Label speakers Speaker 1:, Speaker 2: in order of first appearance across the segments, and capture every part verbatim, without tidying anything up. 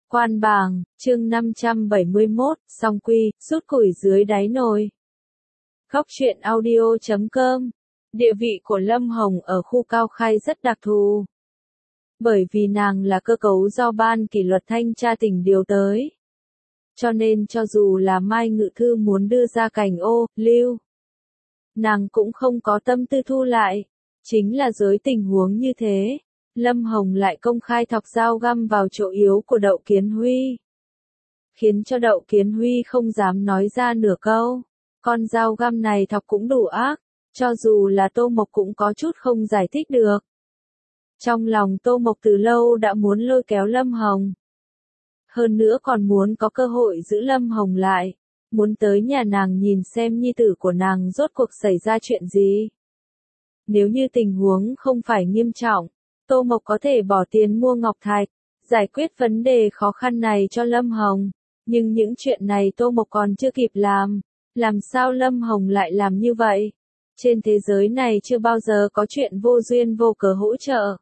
Speaker 1: Quan bàng, chương năm trăm bảy mươi mốt, song quy, rút củi dưới đáy nồi. Góc truyện audio chấm com. Địa vị của Lâm Hồng ở khu Cao Khai rất đặc thù. Bởi vì nàng là cơ cấu do ban kỷ luật thanh tra tỉnh điều tới. Cho nên cho dù là Mai Ngự Thư muốn đưa ra cảnh ô, lưu, nàng cũng không có tâm tư thu lại. Chính là dưới tình huống như thế, Lâm Hồng lại công khai thọc dao găm vào chỗ yếu của Đậu Kiến Huy. Khiến cho Đậu Kiến Huy không dám nói ra nửa câu. Con dao găm này thọc cũng đủ ác, cho dù là Tô Mộc cũng có chút không giải thích được. Trong lòng Tô Mộc từ lâu đã muốn lôi kéo Lâm Hồng. Hơn nữa còn muốn có cơ hội giữ Lâm Hồng lại, muốn tới nhà nàng nhìn xem nhi tử của nàng rốt cuộc xảy ra chuyện gì. Nếu như tình huống không phải nghiêm trọng, Tô Mộc có thể bỏ tiền mua ngọc thạch, giải quyết vấn đề khó khăn này cho Lâm Hồng. Nhưng những chuyện này Tô Mộc còn chưa kịp làm, làm sao Lâm Hồng lại làm như vậy? Trên thế giới này chưa bao giờ có chuyện vô duyên vô cớ hỗ trợ.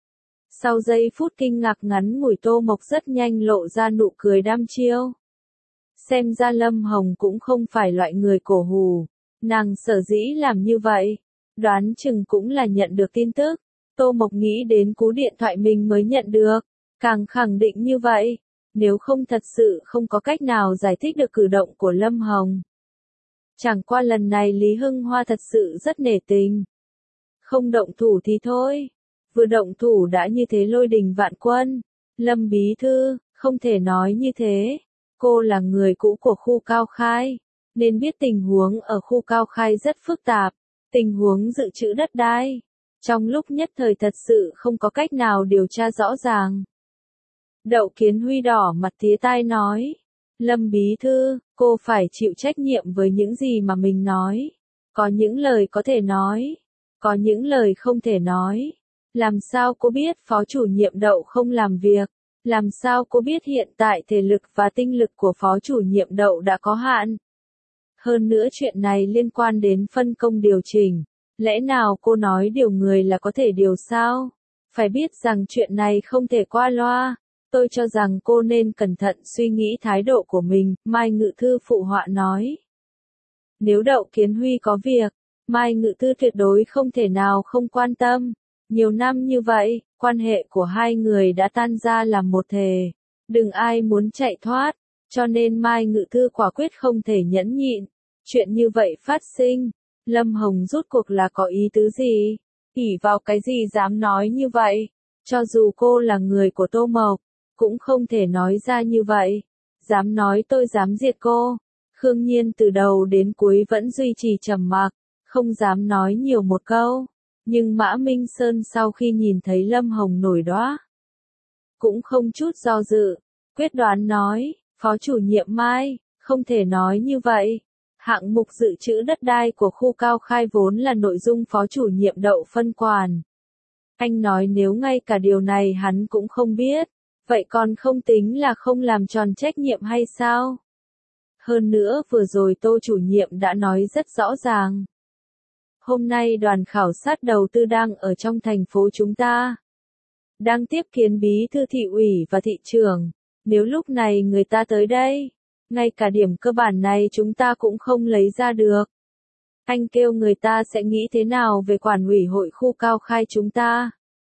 Speaker 1: Sau giây phút kinh ngạc ngắn ngủi, Tô Mộc rất nhanh lộ ra nụ cười đăm chiêu. Xem ra Lâm Hồng cũng không phải loại người cổ hủ, nàng sở dĩ làm như vậy, đoán chừng cũng là nhận được tin tức. Tô Mộc nghĩ đến cú điện thoại mình mới nhận được, càng khẳng định như vậy, nếu không thật sự không có cách nào giải thích được cử động của Lâm Hồng. Chẳng qua lần này Lý Hưng Hoa thật sự rất nể tình. Không động thủ thì thôi, vừa động thủ đã như thế lôi đình vạn quân. Lâm bí thư, không thể nói như thế, cô là người cũ của khu Cao Khai, nên biết tình huống ở khu Cao Khai rất phức tạp, tình huống dự trữ đất đai. Trong lúc nhất thời thật sự không có cách nào điều tra rõ ràng. Đậu Kiến Huy đỏ mặt tía tai nói, Lâm bí thư, cô phải chịu trách nhiệm với những gì mà mình nói. Có những lời có thể nói, có những lời không thể nói. Làm sao cô biết phó chủ nhiệm Đậu không làm việc? Làm sao cô biết hiện tại thể lực và tinh lực của phó chủ nhiệm Đậu đã có hạn? Hơn nữa chuyện này liên quan đến phân công điều chỉnh. Lẽ nào cô nói điều người là có thể điều sao? Phải biết rằng chuyện này không thể qua loa. Tôi cho rằng cô nên cẩn thận suy nghĩ thái độ của mình, Mai Ngự Thư phụ họa nói. Nếu Đậu Kiến Huy có việc, Mai Ngự Thư tuyệt đối không thể nào không quan tâm. Nhiều năm như vậy, quan hệ của hai người đã tan ra làm một thể. Đừng ai muốn chạy thoát, cho nên Mai Ngự Thư quả quyết không thể nhẫn nhịn. Chuyện như vậy phát sinh. Lâm Hồng rút cuộc là có ý tứ gì? ỷ vào cái gì dám nói như vậy? Cho dù cô là người của Tô Mộc, cũng không thể nói ra như vậy. Dám nói tôi dám diệt cô. Khương Nhiên từ đầu đến cuối vẫn duy trì trầm mặc, không dám nói nhiều một câu. Nhưng Mã Minh Sơn sau khi nhìn thấy Lâm Hồng nổi đoá, cũng không chút do dự, quyết đoán nói, phó chủ nhiệm Mai, không thể nói như vậy. Hạng mục dự trữ đất đai của khu Cao Khai vốn là nội dung phó chủ nhiệm Đậu phân quản. Anh nói nếu ngay cả điều này hắn cũng không biết, vậy còn không tính là không làm tròn trách nhiệm hay sao? Hơn nữa vừa rồi Tô chủ nhiệm đã nói rất rõ ràng. Hôm nay đoàn khảo sát đầu tư đang ở trong thành phố chúng ta. Đang tiếp kiến bí thư thị ủy và thị trưởng. Nếu lúc này người ta tới đây, ngay cả điểm cơ bản này chúng ta cũng không lấy ra được. Anh kêu người ta sẽ nghĩ thế nào về quản ủy hội khu Cao Khai chúng ta?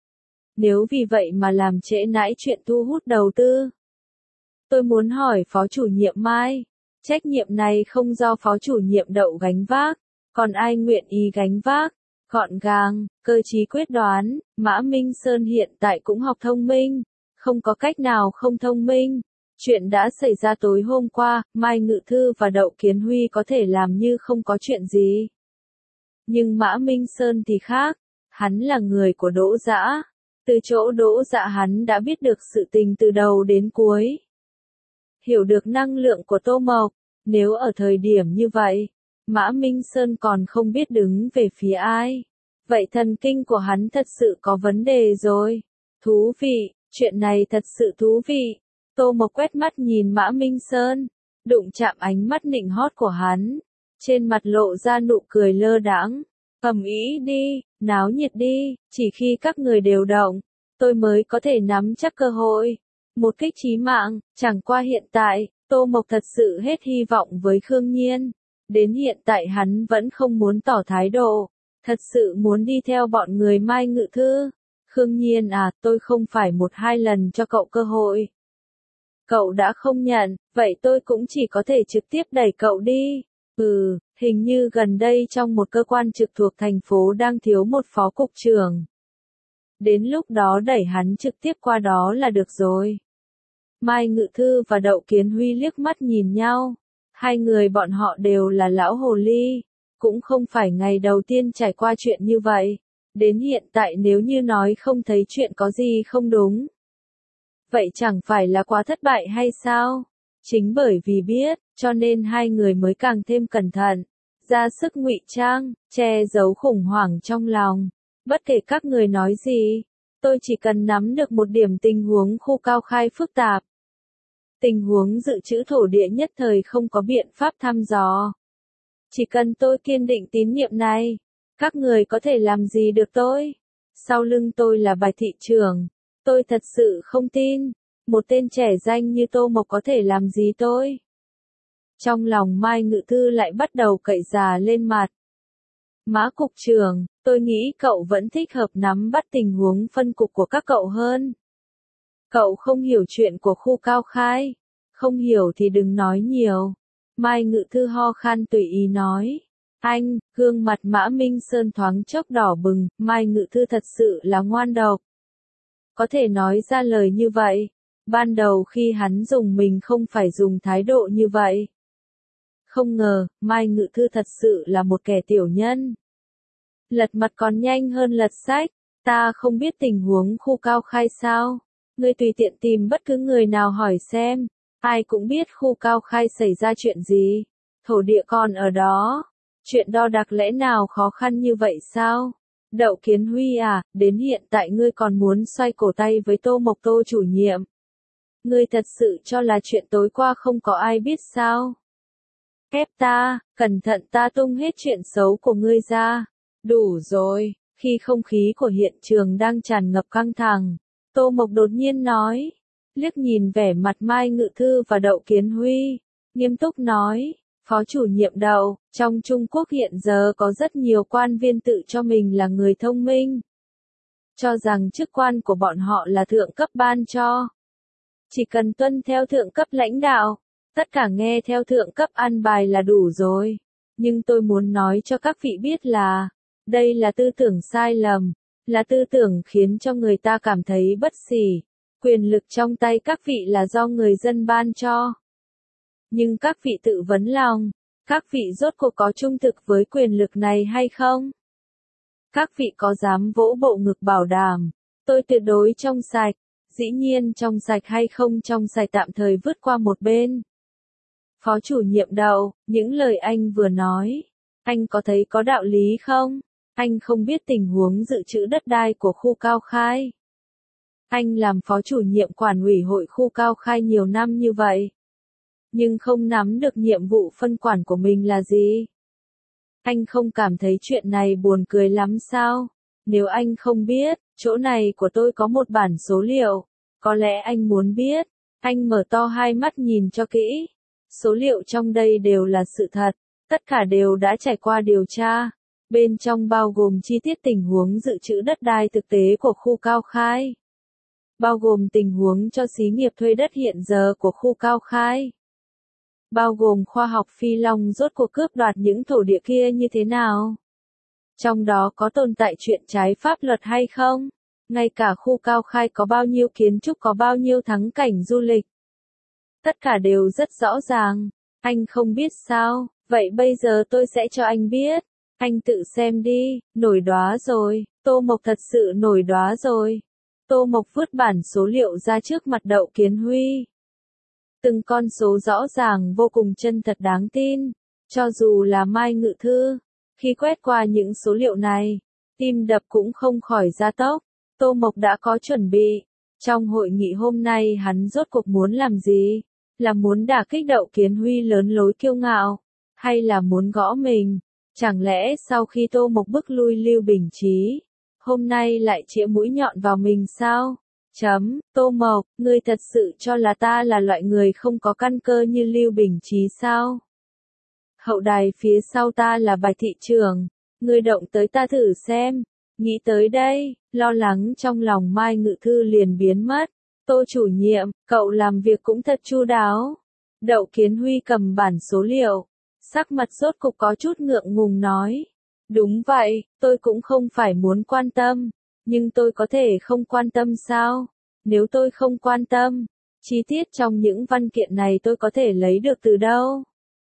Speaker 1: Nếu vì vậy mà làm trễ nải chuyện thu hút đầu tư. Tôi muốn hỏi phó chủ nhiệm Mai, trách nhiệm này không do phó chủ nhiệm Đậu gánh vác, còn ai nguyện ý gánh vác? Gọn gàng, cơ trí quyết đoán, Mã Minh Sơn hiện tại cũng học thông minh, không có cách nào không thông minh. Chuyện đã xảy ra tối hôm qua, Mai Ngự Thư và Đậu Kiến Huy có thể làm như không có chuyện gì. Nhưng Mã Minh Sơn thì khác, hắn là người của Đỗ Dã. Từ chỗ Đỗ Dã hắn đã biết được sự tình từ đầu đến cuối. Hiểu được năng lượng của Tô Mộc, nếu ở thời điểm như vậy, Mã Minh Sơn còn không biết đứng về phía ai. Vậy thần kinh của hắn thật sự có vấn đề rồi. Thú vị, chuyện này thật sự thú vị. Tô Mộc quét mắt nhìn Mã Minh Sơn, đụng chạm ánh mắt nịnh hót của hắn. Trên mặt lộ ra nụ cười lơ đãng. Ầm ĩ đi, náo nhiệt đi, chỉ khi các người đều động, tôi mới có thể nắm chắc cơ hội. Một kích chí mạng, chẳng qua hiện tại, Tô Mộc thật sự hết hy vọng với Khương Nhiên. Đến hiện tại hắn vẫn không muốn tỏ thái độ, thật sự muốn đi theo bọn người Mai Ngự Thư. Khương Nhiên à, tôi không phải một hai lần cho cậu cơ hội. Cậu đã không nhận, vậy tôi cũng chỉ có thể trực tiếp đẩy cậu đi. Ừ, hình như gần đây trong một cơ quan trực thuộc thành phố đang thiếu một phó cục trưởng. Đến lúc đó đẩy hắn trực tiếp qua đó là được rồi. Mai Ngự Thư và Đậu Kiến Huy liếc mắt nhìn nhau. Hai người bọn họ đều là lão hồ ly. Cũng không phải ngày đầu tiên trải qua chuyện như vậy. Đến hiện tại nếu như nói không thấy chuyện có gì không đúng. Vậy chẳng phải là quá thất bại hay sao? Chính bởi vì biết, cho nên hai người mới càng thêm cẩn thận. Ra sức ngụy trang, che giấu khủng hoảng trong lòng. Bất kể các người nói gì, tôi chỉ cần nắm được một điểm tình huống khu cao khai phức tạp. Tình huống dự trữ thổ địa nhất thời không có biện pháp thăm dò. Chỉ cần tôi kiên định tín nhiệm này, các người có thể làm gì được tôi? Sau lưng tôi là Bạch thị trưởng, tôi thật sự không tin, một tên trẻ danh như Tô Mộc có thể làm gì tôi? Trong lòng Mai Ngự Thư lại bắt đầu cậy già lên mặt. Mã cục trưởng, tôi nghĩ cậu vẫn thích hợp nắm bắt tình huống phân cục của các cậu hơn. Cậu không hiểu chuyện của khu cao khai. Không hiểu thì đừng nói nhiều. Mai Ngự Thư ho khan tùy ý nói. Anh, gương mặt Mã Minh Sơn thoáng chốc đỏ bừng, Mai Ngự Thư thật sự là ngoan độc. Có thể nói ra lời như vậy. Ban đầu khi hắn dùng mình không phải dùng thái độ như vậy. Không ngờ, Mai Ngự Thư thật sự là một kẻ tiểu nhân. Lật mặt còn nhanh hơn lật sách. Ta không biết tình huống khu cao khai sao. Ngươi tùy tiện tìm bất cứ người nào hỏi xem. Ai cũng biết khu cao khai xảy ra chuyện gì. Thổ địa còn ở đó. Chuyện đo đạc lẽ nào khó khăn như vậy sao? Đậu Kiến Huy à, đến hiện tại ngươi còn muốn xoay cổ tay với Tô Mộc Tô chủ nhiệm. Ngươi thật sự cho là chuyện tối qua không có ai biết sao? Ép ta, cẩn thận ta tung hết chuyện xấu của ngươi ra. Đủ rồi, khi không khí của hiện trường đang tràn ngập căng thẳng, Tô Mộc đột nhiên nói, liếc nhìn vẻ mặt Mai Ngự Thư và Đậu Kiến Huy, nghiêm túc nói, Phó chủ nhiệm Đậu, trong Trung Quốc hiện giờ có rất nhiều quan viên tự cho mình là người thông minh. Cho rằng chức quan của bọn họ là thượng cấp ban cho. Chỉ cần tuân theo thượng cấp lãnh đạo, tất cả nghe theo thượng cấp an bài là đủ rồi. Nhưng tôi muốn nói cho các vị biết là, đây là tư tưởng sai lầm, là tư tưởng khiến cho người ta cảm thấy bất xỉ. Quyền lực trong tay các vị là do người dân ban cho. Nhưng các vị tự vấn lòng, các vị rốt cuộc có trung thực với quyền lực này hay không? Các vị có dám vỗ bộ ngực bảo đảm, tôi tuyệt đối trong sạch, dĩ nhiên trong sạch hay không trong sạch tạm thời vứt qua một bên. Phó chủ nhiệm Đậu, những lời anh vừa nói, anh có thấy có đạo lý không? Anh không biết tình huống dự trữ đất đai của khu cao khai. Anh làm phó chủ nhiệm quản ủy hội khu cao khai nhiều năm như vậy. Nhưng không nắm được nhiệm vụ phân quản của mình là gì? Anh không cảm thấy chuyện này buồn cười lắm sao? Nếu anh không biết, chỗ này của tôi có một bản số liệu. Có lẽ anh muốn biết. Anh mở to hai mắt nhìn cho kỹ. Số liệu trong đây đều là sự thật. Tất cả đều đã trải qua điều tra. Bên trong bao gồm chi tiết tình huống dự trữ đất đai thực tế của khu cao khai. Bao gồm tình huống cho xí nghiệp thuê đất hiện giờ của khu cao khai. Bao gồm khoa học phi long rốt cuộc cướp đoạt những thổ địa kia như thế nào. Trong đó có tồn tại chuyện trái pháp luật hay không? Ngay cả khu cao khai có bao nhiêu kiến trúc có bao nhiêu thắng cảnh du lịch. Tất cả đều rất rõ ràng. Anh không biết sao? Vậy bây giờ tôi sẽ cho anh biết. Anh tự xem đi, nổi đóa rồi. Tô Mộc thật sự nổi đóa rồi. Tô Mộc vứt bản số liệu ra trước mặt Đậu Kiến Huy. Từng con số rõ ràng vô cùng chân thật đáng tin. Cho dù là Mai Ngự Thư, khi quét qua những số liệu này, tim đập cũng không khỏi gia tốc. Tô Mộc đã có chuẩn bị. Trong hội nghị hôm nay hắn rốt cuộc muốn làm gì? Là muốn đả kích Đậu Kiến Huy lớn lối kiêu ngạo? Hay là muốn gõ mình? Chẳng lẽ sau khi Tô Mộc bức lui Lưu Bình Chí, hôm nay lại chĩa mũi nhọn vào mình sao? Chấm, Tô Mộc, ngươi thật sự cho là ta là loại người không có căn cơ như Lưu Bình Chí sao? Hậu đài phía sau ta là Bạch thị trưởng, ngươi động tới ta thử xem. Nghĩ tới đây, lo lắng trong lòng Mai Ngự Thư liền biến mất. Tô chủ nhiệm, cậu làm việc cũng thật chu đáo. Đậu Kiến Huy cầm bản số liệu, sắc mặt rốt cục có chút ngượng ngùng nói. Đúng vậy, tôi cũng không phải muốn quan tâm, nhưng tôi có thể không quan tâm sao? Nếu tôi không quan tâm, chi tiết trong những văn kiện này tôi có thể lấy được từ đâu?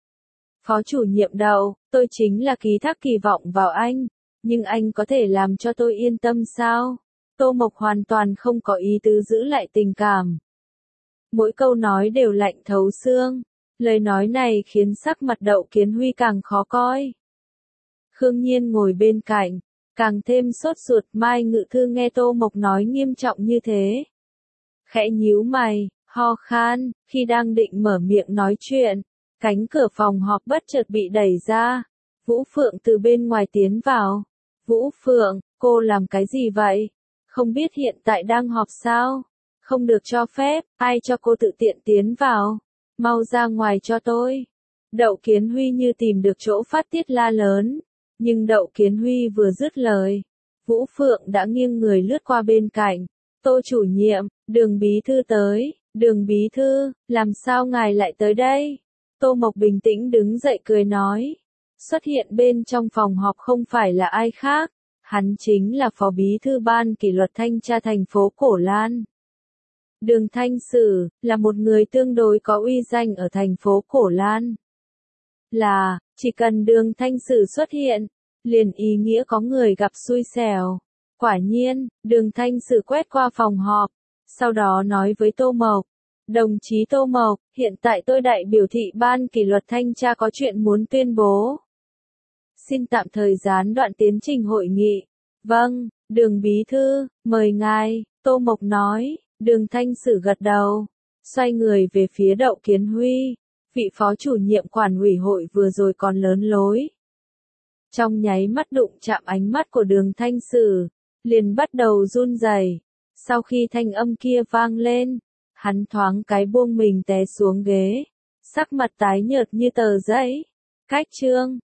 Speaker 1: Phó chủ nhiệm Đậu, tôi chính là ký thác kỳ vọng vào anh, nhưng anh có thể làm cho tôi yên tâm sao? Tô Mộc hoàn toàn không có ý tứ giữ lại tình cảm. Mỗi câu nói đều lạnh thấu xương, lời nói này khiến sắc mặt Đậu Kiến Huy càng khó coi. Khương Nhiên ngồi bên cạnh, càng thêm sốt ruột. Mai Ngự Thư nghe Tô Mộc nói nghiêm trọng như thế, khẽ nhíu mày, ho khan, khi đang định mở miệng nói chuyện, cánh cửa phòng họp bất chợt bị đẩy ra. Vũ Phượng từ bên ngoài tiến vào. Vũ Phượng, cô làm cái gì vậy? Không biết hiện tại đang họp sao? Không được cho phép, ai cho cô tự tiện tiến vào? Mau ra ngoài cho tôi. Đậu Kiến Huy như tìm được chỗ phát tiết la lớn. Nhưng Đậu Kiến Huy vừa dứt lời, Vũ Phượng đã nghiêng người lướt qua bên cạnh. Tô chủ nhiệm, Đường bí thư tới. Đường bí thư, làm sao ngài lại tới đây? Tô Mộc bình tĩnh đứng dậy cười nói. Xuất hiện bên trong phòng họp không phải là ai khác, hắn chính là phó bí thư ban kỷ luật thanh tra thành phố Cổ Lan. Đường Thanh Sử, là một người tương đối có uy danh ở thành phố Cổ Lan. Là, chỉ cần Đường Thanh Sử xuất hiện, liền ý nghĩa có người gặp xui xẻo. Quả nhiên, Đường Thanh Sử quét qua phòng họp, sau đó nói với Tô Mộc. Đồng chí Tô Mộc, hiện tại tôi đại biểu thị ban kỷ luật thanh tra có chuyện muốn tuyên bố. Xin tạm thời gián đoạn tiến trình hội nghị. Vâng, Đường bí thư, mời ngài, Tô Mộc nói. Đường Thanh Sử gật đầu, xoay người về phía Đậu Kiến Huy. Vị phó chủ nhiệm quản ủy hội vừa rồi còn lớn lối. Trong nháy mắt đụng chạm ánh mắt của Đường Thanh Sử, liền bắt đầu run rẩy. Sau khi thanh âm kia vang lên, hắn thoáng cái buông mình té xuống ghế, sắc mặt tái nhợt như tờ giấy. Cách chương